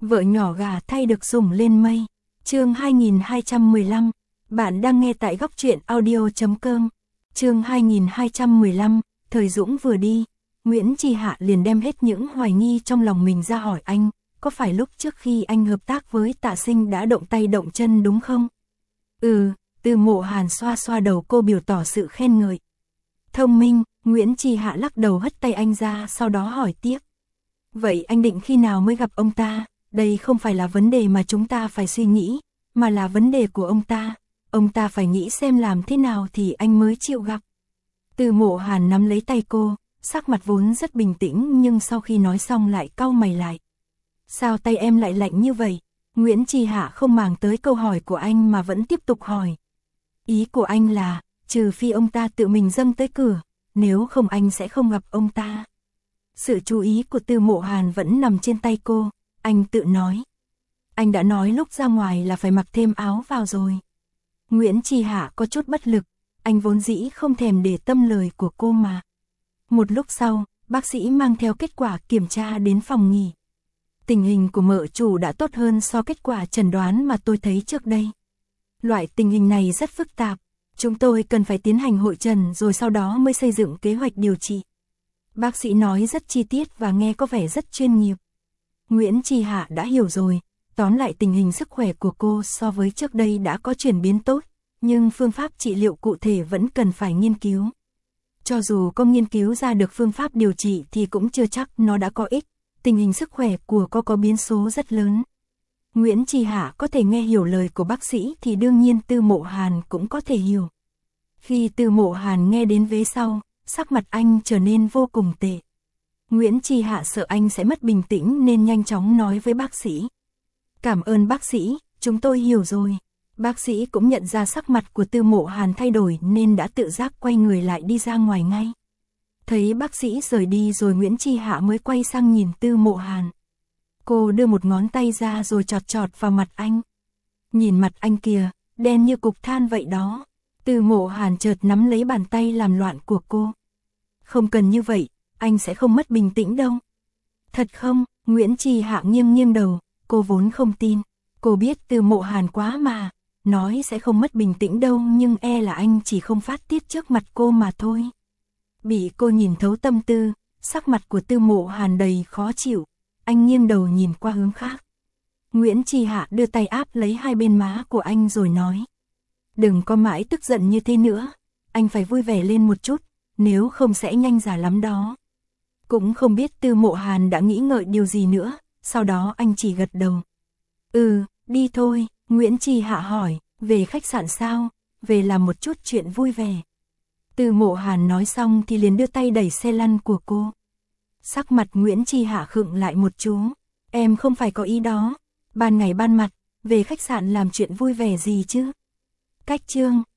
Vợ nhỏ gà thay được sủng lên mây. Chương 2215. Bạn đang nghe tại góc truyện audio.com. Chương 2215. Thời Dũng vừa đi, Nguyễn Chi Hạ liền đem hết những hoài nghi trong lòng mình ra hỏi anh, có phải lúc trước khi anh hợp tác với Tạ Sinh đã động tay động chân đúng không? Từ Mộ Hàn xoa xoa đầu cô biểu tỏ sự khen ngợi. Thông minh, Nguyễn Chi Hạ lắc đầu hất tay anh ra, sau đó hỏi tiếp. Vậy anh định khi nào mới gặp ông ta? Đây không phải là vấn đề mà chúng ta phải suy nghĩ, mà là vấn đề của ông ta. Ông ta phải nghĩ xem làm thế nào thì anh mới chịu gặp. Từ Mộ Hàn nắm lấy tay cô, sắc mặt vốn rất bình tĩnh nhưng sau khi nói xong lại cau mày lại. Sao tay em lại lạnh như vậy? Nguyễn Chi Hạ không màng tới câu hỏi của anh mà vẫn tiếp tục hỏi. Ý của anh là, trừ phi ông ta tự mình dâng tới cửa, nếu không anh sẽ không gặp ông ta. Sự chú ý của Từ Mộ Hàn vẫn nằm trên tay cô, anh tự nói. Anh đã nói lúc ra ngoài là phải mặc thêm áo vào rồi. Nguyễn Chi Hạ có chút bất lực, anh vốn dĩ không thèm để tâm lời của cô mà. Một lúc sau, bác sĩ mang theo kết quả kiểm tra đến phòng nghỉ. Tình hình của mợ chủ đã tốt hơn so kết quả chẩn đoán mà tôi thấy trước đây. Loại tình hình này rất phức tạp, chúng tôi cần phải tiến hành hội trần rồi sau đó mới xây dựng kế hoạch điều trị. Bác sĩ nói rất chi tiết và nghe có vẻ rất chuyên nghiệp. Nguyễn Chi Hạ đã hiểu rồi, tóm lại tình hình sức khỏe của cô so với trước đây đã có chuyển biến tốt, nhưng phương pháp trị liệu cụ thể vẫn cần phải nghiên cứu. Cho dù có nghiên cứu ra được phương pháp điều trị thì cũng chưa chắc nó đã có ích, tình hình sức khỏe của cô có biến số rất lớn. Nguyễn Chi Hạ có thể nghe hiểu lời của bác sĩ thì đương nhiên Từ Mộ Hàn cũng có thể hiểu. Khi Từ Mộ Hàn nghe đến vế sau, sắc mặt anh trở nên vô cùng tệ. Nguyễn Chi Hạ sợ anh sẽ mất bình tĩnh nên nhanh chóng nói với bác sĩ. Cảm ơn bác sĩ, chúng tôi hiểu rồi. Bác sĩ cũng nhận ra sắc mặt của Từ Mộ Hàn thay đổi nên đã tự giác quay người lại đi ra ngoài ngay. Thấy bác sĩ rời đi rồi Nguyễn Chi Hạ mới quay sang nhìn Từ Mộ Hàn. Cô đưa một ngón tay ra rồi chọt chọt vào mặt anh. Nhìn mặt anh kìa, đen như cục than vậy đó. Từ Mộ Hàn chợt nắm lấy bàn tay làm loạn của cô. Không cần như vậy, anh sẽ không mất bình tĩnh đâu. Thật không? Nguyễn Chi Hạ nghiêng nghiêng đầu, cô vốn không tin. Cô biết Từ Mộ Hàn quá mà, nói sẽ không mất bình tĩnh đâu nhưng e là anh chỉ không phát tiết trước mặt cô mà thôi. Bị cô nhìn thấu tâm tư, sắc mặt của Từ Mộ Hàn đầy khó chịu, anh nghiêng đầu nhìn qua hướng khác. Nguyễn Chi Hạ đưa tay áp lấy hai bên má của anh rồi nói. Đừng có mãi tức giận như thế nữa, anh phải vui vẻ lên một chút, nếu không sẽ nhanh già lắm đó. Cũng không biết Từ Mộ Hàn đã nghĩ ngợi điều gì nữa, sau đó anh chỉ gật đầu. Đi thôi, Nguyễn Chi Hạ hỏi, về khách sạn sao, về làm một chút chuyện vui vẻ. Từ Mộ Hàn nói xong thì liền đưa tay đẩy xe lăn của cô. Sắc mặt Nguyễn Chi Hạ khựng lại một chút, em không phải có ý đó, ban ngày ban mặt, về khách sạn làm chuyện vui vẻ gì chứ. Cách chương